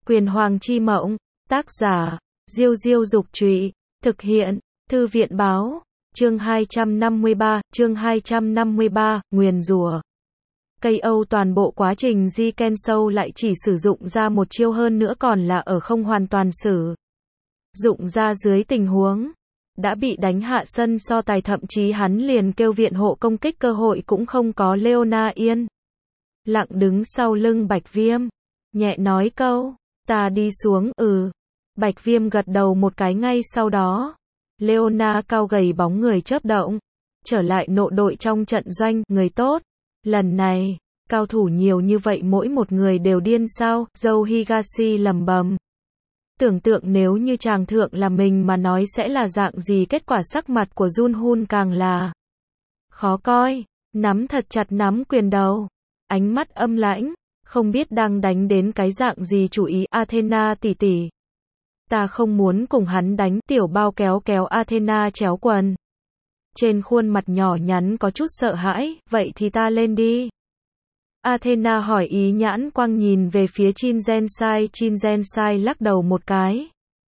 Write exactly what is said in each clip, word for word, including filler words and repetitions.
Quyền Hoàng chi mộng, tác giả, Diêu Diêu Dục Trụy, thực hiện, Thư viện Báo, chương hai trăm năm mươi ba, chương hai trăm năm mươi ba, nguyền rủa. Cây Âu toàn bộ quá trình Di Ken Sâu lại chỉ sử dụng ra một chiêu, hơn nữa còn là ở không hoàn toàn sử dụng ra dưới tình huống đã bị đánh hạ sân so tài, thậm chí hắn liền kêu viện hộ công kích cơ hội cũng không có. Leona yên lặng đứng sau lưng Bạch Viêm, nhẹ nói câu, ta đi xuống. Ừ. Bạch Viêm gật đầu một cái, ngay sau đó Leona cao gầy bóng người chớp động trở lại nội đội trong trận doanh. Người tốt, lần này cao thủ nhiều như vậy, mỗi một người đều điên sao? Dâu Higashi lầm bầm. Tưởng tượng nếu như chàng thượng là mình mà nói sẽ là dạng gì kết quả. Sắc mặt của Junhun càng là khó coi, nắm thật chặt nắm quyền đầu, ánh mắt âm lãnh, không biết đang đánh đến cái dạng gì chủ ý. Athena tỷ tỷ, ta không muốn cùng hắn đánh. Tiểu Bao kéo kéo Athena chéo quần, trên khuôn mặt nhỏ nhắn có chút sợ hãi. Vậy thì ta lên đi. Athena hỏi ý, nhãn quang nhìn về phía Chin Gensai. Chin Gensai lắc đầu một cái,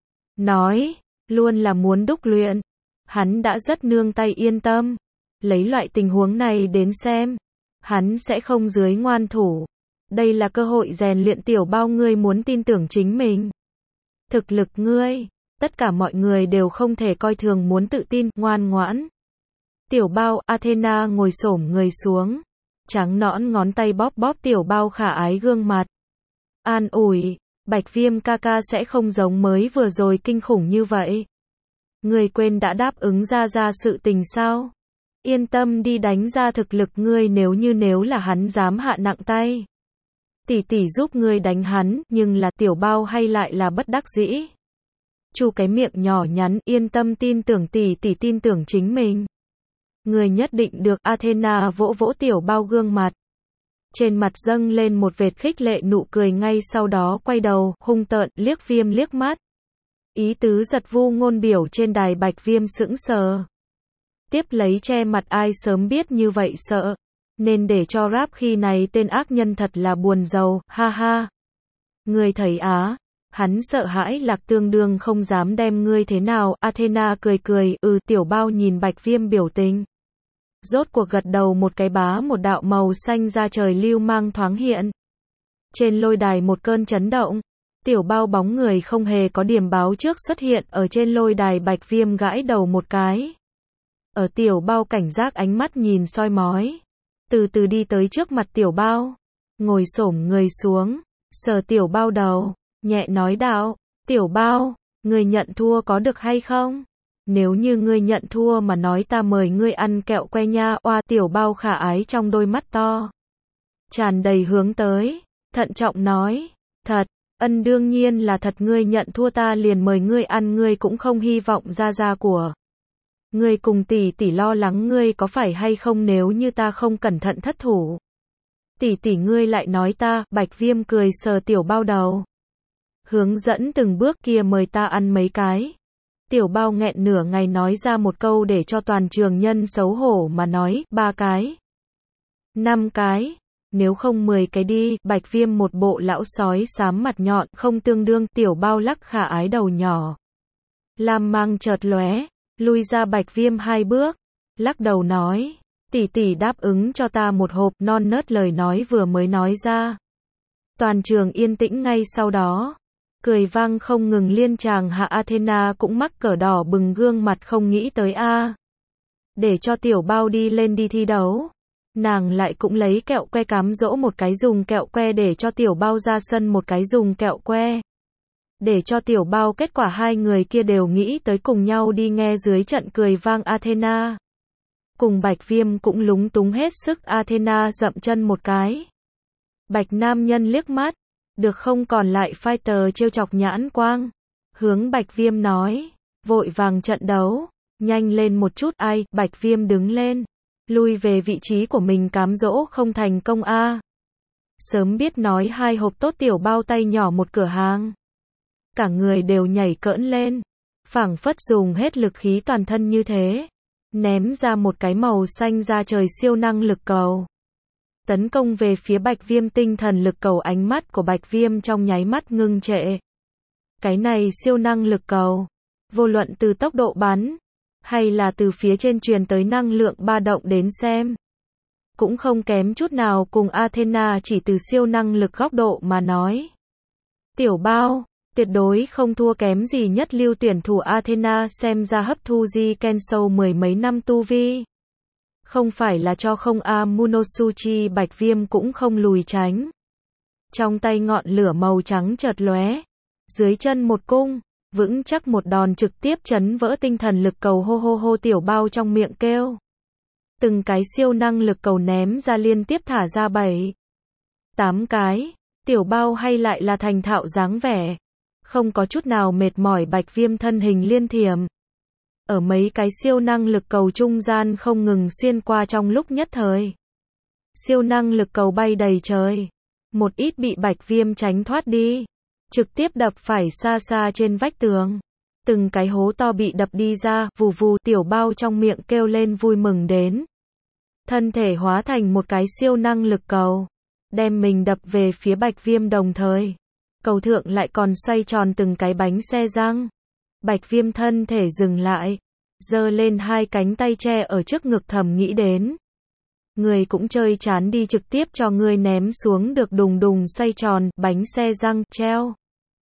nói, luôn là muốn đúc luyện. Hắn đã rất nương tay, yên tâm. Lấy loại tình huống này đến xem, hắn sẽ không dưới ngoan thủ. Đây là cơ hội rèn luyện. Tiểu Bao, ngươi muốn tin tưởng chính mình. Thực lực ngươi, tất cả mọi người đều không thể coi thường, muốn tự tin, ngoan ngoãn. Tiểu Bao. Athena ngồi xổm người xuống, trắng nõn ngón tay bóp bóp Tiểu Bao khả ái gương mặt, an ủi, Bạch Viêm ca ca sẽ không giống mới vừa rồi kinh khủng như vậy. Ngươi quên đã đáp ứng ra ra sự tình sao? Yên tâm đi, đánh ra thực lực ngươi, nếu như nếu là hắn dám hạ nặng tay, tỷ tỷ giúp ngươi đánh hắn. Nhưng là Tiểu Bao hay lại là bất đắc dĩ, chu cái miệng nhỏ nhắn, yên tâm, tin tưởng tỷ tỷ, tin tưởng chính mình. Người nhất định được. Athena vỗ vỗ Tiểu Bao gương mặt, trên mặt dâng lên một vệt khích lệ nụ cười, ngay sau đó quay đầu, hung tợn, liếc Viêm liếc mắt. Ý tứ giật vu ngôn biểu trên đài. Bạch Viêm sững sờ, tiếp lấy che mặt, ai sớm biết như vậy sợ, nên để cho rap khi này tên ác nhân thật là buồn rầu, ha ha. Ngươi thấy á, hắn sợ hãi lạc tương đương không dám đem ngươi thế nào. Athena cười cười, ừ. Tiểu Bao nhìn Bạch Viêm biểu tình, rốt cuộc gật đầu một cái, bá một đạo màu xanh ra trời lưu mang thoáng hiện trên lôi đài, một cơn chấn động. Tiểu Bao bóng người không hề có điểm báo trước xuất hiện ở trên lôi đài. Bạch Viêm gãi đầu một cái, ở Tiểu Bao cảnh giác ánh mắt nhìn soi mói, từ từ đi tới trước mặt Tiểu Bao, ngồi xổm người xuống, sờ Tiểu Bao đầu, nhẹ nói đạo, Tiểu Bao, ngươi nhận thua có được hay không? Nếu như ngươi nhận thua mà nói, ta mời ngươi ăn kẹo que nha. Oa. Tiểu Bao khả ái trong đôi mắt to tràn đầy hướng tới, thận trọng nói, thật, ân đương nhiên là thật, ngươi nhận thua ta liền mời ngươi ăn. Ngươi cũng không hy vọng gia gia của ngươi cùng tỷ tỷ lo lắng ngươi có phải hay không nếu như ta không cẩn thận thất thủ. Tỷ tỷ ngươi lại nói ta. Bạch Viêm cười sờ Tiểu Bao đầu, hướng dẫn từng bước, kia mời ta ăn mấy cái. Tiểu Bao nghẹn nửa ngày nói ra một câu để cho toàn trường nhân xấu hổ mà nói, ba cái, năm cái, nếu không mười cái đi. Bạch Viêm một bộ lão sói xám mặt nhọn, không tương đương. Tiểu Bao lắc khả ái đầu nhỏ, lam mang chợt lóe, lui ra Bạch Viêm hai bước, lắc đầu nói, tỷ tỷ đáp ứng cho ta một hộp. Non nớt lời nói vừa mới nói ra, toàn trường yên tĩnh, ngay sau đó cười vang không ngừng liên tràng hạ. Athena cũng mắc cỡ đỏ bừng gương mặt, không nghĩ tới a, để cho Tiểu Bao đi lên đi thi đấu, nàng lại cũng lấy kẹo que cám dỗ một cái dùng kẹo que, để cho Tiểu Bao ra sân một cái dùng kẹo que, để cho Tiểu Bao. Kết quả hai người kia đều nghĩ tới cùng nhau đi nghe dưới trận cười vang. Athena cùng Bạch Viêm cũng lúng túng hết sức. Athena dậm chân một cái, Bạch nam nhân liếc mắt, được không, còn lại fighter trêu chọc nhãn quang, hướng Bạch Viêm nói, vội vàng trận đấu, nhanh lên một chút. Ai? Bạch Viêm đứng lên, lui về vị trí của mình, cám dỗ không thành công a. Sớm biết nói hai hộp tốt. Tiểu Bao tay nhỏ một cửa hàng, cả người đều nhảy cỡn lên, phảng phất dùng hết lực khí toàn thân như thế, ném ra một cái màu xanh ra trời siêu năng lực cầu. tấn công về phía Bạch Viêm. Tinh thần lực cầu, ánh mắt của Bạch Viêm trong nháy mắt ngưng trệ. Cái này siêu năng lực cầu, vô luận từ tốc độ bắn, hay là từ phía trên truyền tới năng lượng ba động đến xem, cũng không kém chút nào cùng Athena. Chỉ từ siêu năng lực góc độ mà nói, tiểu bao tuyệt đối không thua kém gì nhất lưu tuyển thủ Athena. Xem ra hấp thu Ji Kensou mười mấy năm tu vi, không phải là cho không a. Monosuchi. Bạch Viêm cũng không lùi tránh. Trong tay ngọn lửa màu trắng chợt lóe, dưới chân một cung, vững chắc một đòn trực tiếp chấn vỡ tinh thần lực cầu. Hô hô hô, tiểu bao trong miệng kêu. Từng cái siêu năng lực cầu ném ra, liên tiếp thả ra bảy, tám cái. Tiểu bao hay lại là thành thạo dáng vẻ, không có chút nào mệt mỏi. Bạch Viêm thân hình liên thiểm, ở mấy cái siêu năng lực cầu trung gian không ngừng xuyên qua. Trong lúc nhất thời, siêu năng lực cầu bay đầy trời, một ít bị Bạch Viêm tránh thoát đi, trực tiếp đập phải xa xa trên vách tường. Từng cái hố to bị đập đi ra, vù vù. Tiểu bao trong miệng kêu lên vui mừng đến, thân thể hóa thành một cái siêu năng lực cầu, đem mình đập về phía Bạch Viêm. Đồng thời, cầu thượng lại còn xoay tròn từng cái bánh xe răng. Bạch Viêm thân thể dừng lại, giơ lên hai cánh tay che ở trước ngực, thầm nghĩ đến, người cũng chơi chán đi, trực tiếp cho ngươi ném xuống được. Đùng đùng xoay tròn, bánh xe răng, treo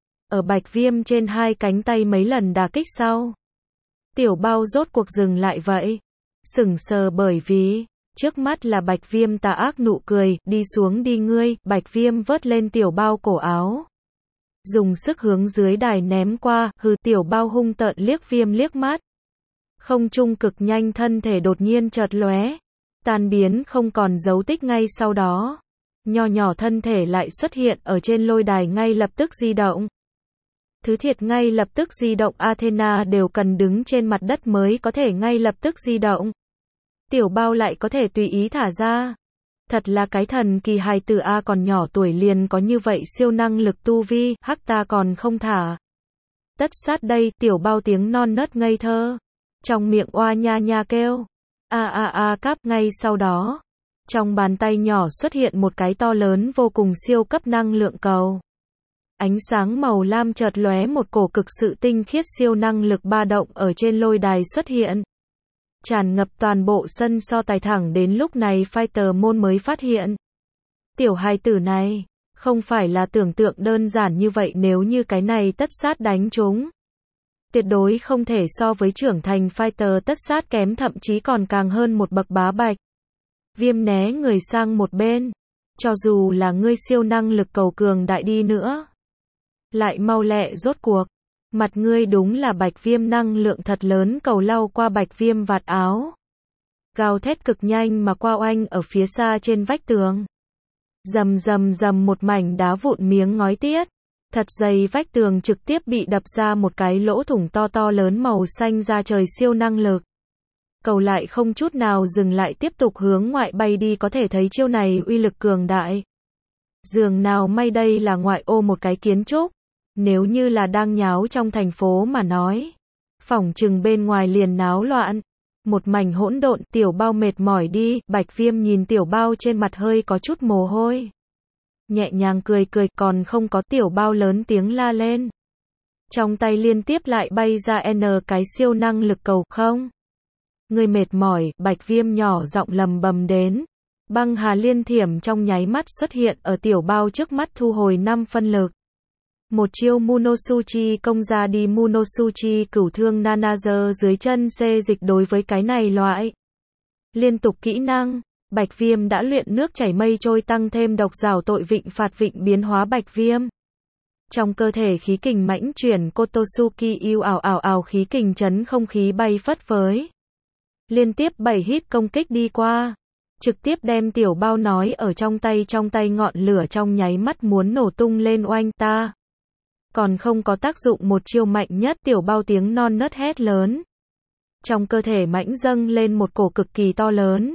ở Bạch Viêm trên hai cánh tay mấy lần đả kích sau, tiểu bao rốt cuộc dừng lại vậy, sững sờ bởi vì trước mắt là Bạch Viêm tà ác nụ cười. Đi xuống đi ngươi. Bạch Viêm vớt lên tiểu bao cổ áo, dùng sức hướng dưới đài ném qua. Hừ. Tiểu bao hung tợn liếc Viêm liếc mắt, không trung cực nhanh, thân thể đột nhiên chợt lóe, tan biến không còn dấu tích. Ngay sau đó, nho nhỏ thân thể lại xuất hiện ở trên lôi đài, ngay lập tức di động. Thứ thiệt ngay lập tức di động. Athena đều cần đứng trên mặt đất mới có thể ngay lập tức di động, tiểu bao lại có thể tùy ý thả ra. Thật là cái thần kỳ hài tử a, còn nhỏ tuổi liền có như vậy siêu năng lực tu vi. Hắc, ta còn không thả tất sát đây. Tiểu bao tiếng non nớt ngây thơ, trong miệng oa nha nha kêu a a a cáp. Ngay sau đó, trong bàn tay nhỏ xuất hiện một cái to lớn vô cùng siêu cấp năng lượng cầu. Ánh sáng màu lam chợt lóe, một cổ cực sự tinh khiết siêu năng lực ba động ở trên lôi đài xuất hiện, tràn ngập toàn bộ sân so tài. Thẳng đến lúc này fighter môn mới phát hiện, tiểu hài tử này không phải là tưởng tượng đơn giản như vậy. Nếu như cái này tất sát đánh trúng, tuyệt đối không thể so với trưởng thành fighter tất sát kém, thậm chí còn càng hơn một bậc. Bá Bạch Viêm né người sang một bên, cho dù là ngươi siêu năng lực cầu cường đại đi nữa, lại mau lẹ. Rốt cuộc, mặt ngươi đúng là Bạch Viêm năng lượng thật lớn cầu lau qua Bạch Viêm vạt áo, gào thét cực nhanh mà qua oanh ở phía xa trên vách tường. Rầm rầm rầm, một mảnh đá vụn miếng ngói tiết, thật dày vách tường trực tiếp bị đập ra một cái lỗ thủng to to lớn màu xanh ra trời. Siêu năng lực cầu lại không chút nào dừng lại, tiếp tục hướng ngoại bay đi. Có thể thấy chiêu này uy lực cường đại dường nào. May đây là ngoại ô một cái kiến trúc, nếu như là đang nháo trong thành phố mà nói, phỏng chừng bên ngoài liền náo loạn, một mảnh hỗn độn. Tiểu bao mệt mỏi đi. Bạch Viêm nhìn tiểu bao trên mặt hơi có chút mồ hôi, nhẹ nhàng cười cười, còn không có. Tiểu bao lớn tiếng la lên, trong tay liên tiếp lại bay ra n cái siêu năng lực cầu. Không, người mệt mỏi. Bạch Viêm nhỏ giọng lầm bầm đến, băng hà liên thiểm trong nháy mắt xuất hiện ở tiểu bao trước mắt, thu hồi năm phân lực. Một chiêu Monosuchi công ra đi. Monosuchi cửu thương Nanager dưới chân xê dịch. Đối với cái này loại liên tục kỹ năng, Bạch Viêm đã luyện nước chảy mây trôi, tăng thêm độc rào tội vịnh phạt vịnh biến hóa. Bạch Viêm trong cơ thể khí kình mãnh chuyển, Kotosuki yêu ảo ảo ảo, khí kình chấn không khí bay phất phới, liên tiếp bảy hit công kích đi qua, trực tiếp đem tiểu bao nói ở trong tay. Trong tay ngọn lửa trong nháy mắt muốn nổ tung lên. Oanh, ta còn không có tác dụng một chiêu mạnh nhất. Tiểu bao tiếng non nớt hét lớn, trong cơ thể mãnh dâng lên một cổ cực kỳ to lớn,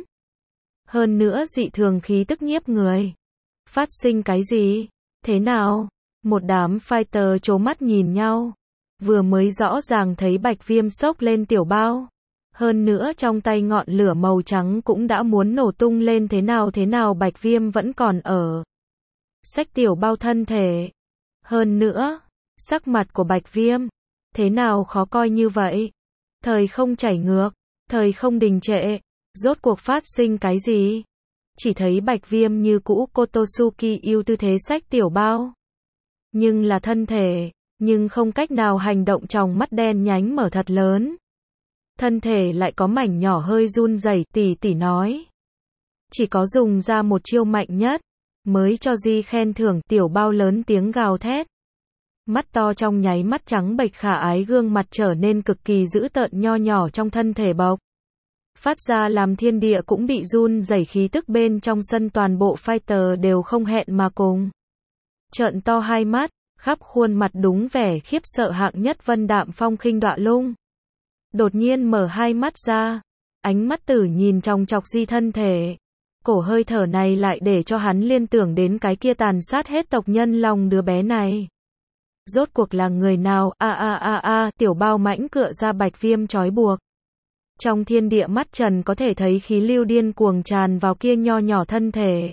hơn nữa dị thường khí tức nhiếp người. Phát sinh cái gì? Thế nào? Một đám fighter trố mắt nhìn nhau, vừa mới rõ ràng thấy Bạch Viêm xốc lên tiểu bao, Hơn nữa trong tay ngọn lửa màu trắng cũng đã muốn nổ tung lên thế nào thế nào Bạch Viêm vẫn còn ở. Xách tiểu bao thân thể. Hơn nữa, sắc mặt của Bạch Viêm, thế nào khó coi như vậy? Thời không chảy ngược, thời không đình trệ, rốt cuộc phát sinh cái gì? Chỉ thấy Bạch Viêm như cũ Kotosuki yêu tư thế xách tiểu bao. Nhưng là thân thể, nhưng không cách nào hành động, trong mắt đen nhánh mở thật lớn. Thân thể lại có mảnh nhỏ hơi run rẩy, tỷ tỷ nói. Chỉ có dùng ra một chiêu mạnh nhất, mới cho Di khen thưởng. Tiểu bao lớn tiếng gào thét. Mắt to trong nháy mắt trắng bệch khả ái, gương mặt trở nên cực kỳ dữ tợn, nho nhỏ trong thân thể bộc phát ra làm thiên địa cũng bị run rẩy, khí tức bên trong sân toàn bộ fighter đều không hẹn mà cùng trợn to hai mắt, khắp khuôn mặt đúng vẻ khiếp sợ. Hạng nhất Vân Đạm Phong khinh đọa lung đột nhiên mở hai mắt ra, ánh mắt tử nhìn chòng chọc Di thân thể. Cổ hơi thở này lại để cho hắn liên tưởng đến cái kia tàn sát hết tộc nhân lòng đứa bé này. Rốt cuộc là người nào? A a a a, tiểu bao mãnh cựa ra Bạch Viêm trói buộc. Trong thiên địa mắt trần có thể thấy khí lưu điên cuồng tràn vào kia nho nhỏ thân thể.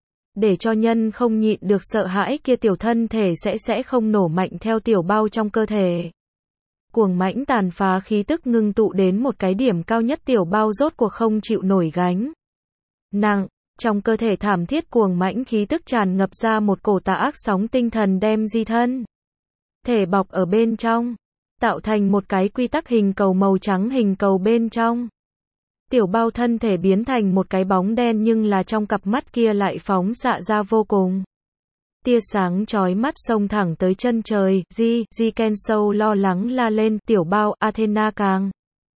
Để cho nhân không nhịn được sợ hãi, kia tiểu thân thể sẽ sẽ không nổ mạnh theo tiểu bao trong cơ thể. Cuồng mãnh tàn phá khí tức ngưng tụ đến một cái điểm cao nhất, tiểu bao rốt cuộc không chịu nổi gánh nặng, trong cơ thể thảm thiết cuồng mãnh khí tức tràn ngập ra một cổ tà ác sóng tinh thần, đem Di thân thể bọc ở bên trong, tạo thành một cái quy tắc hình cầu màu trắng. Hình cầu bên trong, tiểu bao thân thể biến thành một cái bóng đen, nhưng là trong cặp mắt kia lại phóng xạ ra vô cùng tia sáng chói mắt xông thẳng tới chân trời. Di, Di Kensou lo lắng la lên. Tiểu bao, Athena càng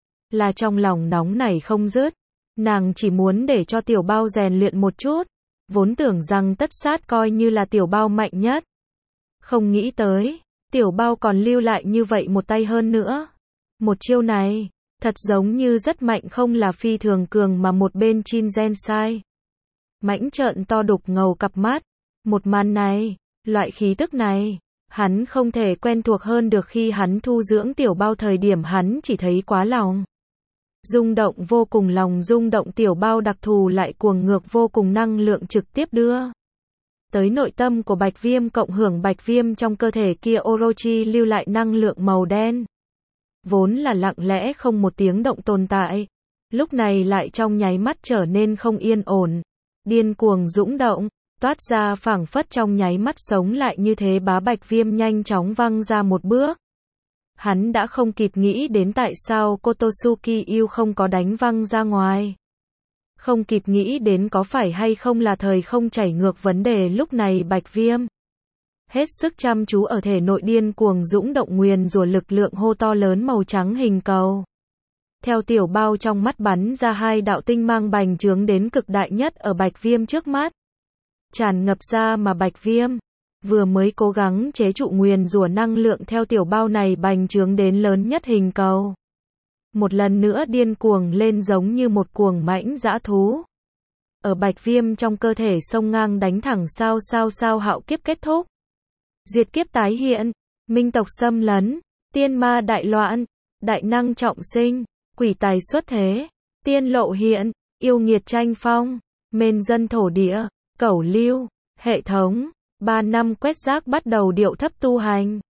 là trong lòng nóng nảy không dứt. Nàng chỉ muốn để cho tiểu bao rèn luyện một chút, vốn tưởng rằng tất sát coi như là tiểu bao mạnh nhất. Không nghĩ tới, tiểu bao còn lưu lại như vậy một tay, hơn nữa. Một chiêu này, thật giống như rất mạnh, không là phi thường cường mà một bên Chin Gen sai. Mãnh trợn to đục ngầu cặp mắt. Một màn này, loại khí tức này, hắn không thể quen thuộc hơn được. Khi hắn thu dưỡng tiểu bao thời điểm, hắn chỉ thấy quá lòng rung động, vô cùng lòng rung động. Tiểu bao đặc thù lại cuồng ngược, vô cùng năng lượng trực tiếp đưa tới nội tâm của Bạch Viêm, cộng hưởng Bạch Viêm trong cơ thể kia Orochi lưu lại năng lượng màu đen, vốn là lặng lẽ không một tiếng động tồn tại, lúc này lại trong nháy mắt trở nên không yên ổn, điên cuồng dũng động, toát ra phảng phất trong nháy mắt sống lại như thế. Bá Bạch Viêm nhanh chóng văng ra một bước. Hắn đã không kịp nghĩ đến tại sao Kotosuki yêu không có đánh văng ra ngoài. Không kịp nghĩ đến có phải hay không là thời không chảy ngược vấn đề. Lúc này Bạch Viêm hết sức chăm chú ở thể nội điên cuồng dũng động, nguyền rủa lực lượng hô to lớn màu trắng hình cầu. Theo tiểu bao trong mắt bắn ra hai đạo tinh mang bành trướng đến cực đại nhất ở Bạch Viêm trước mắt. Tràn ngập ra mà Bạch Viêm vừa mới cố gắng chế trụ nguyền rủa năng lượng theo tiểu bao này bành trướng đến lớn nhất hình cầu. Một lần nữa điên cuồng lên giống như một cuồng mãnh dã thú. Ở Bạch Viêm trong cơ thể sông ngang đánh thẳng. Sao sao sao hạo kiếp kết thúc. Diệt kiếp tái hiện, minh tộc xâm lấn, tiên ma đại loạn, đại năng trọng sinh, quỷ tài xuất thế, tiên lộ hiện, yêu nghiệt tranh phong, mền dân thổ địa, cẩu lưu, hệ thống, ba năm quét rác bắt đầu điệu thấp tu hành.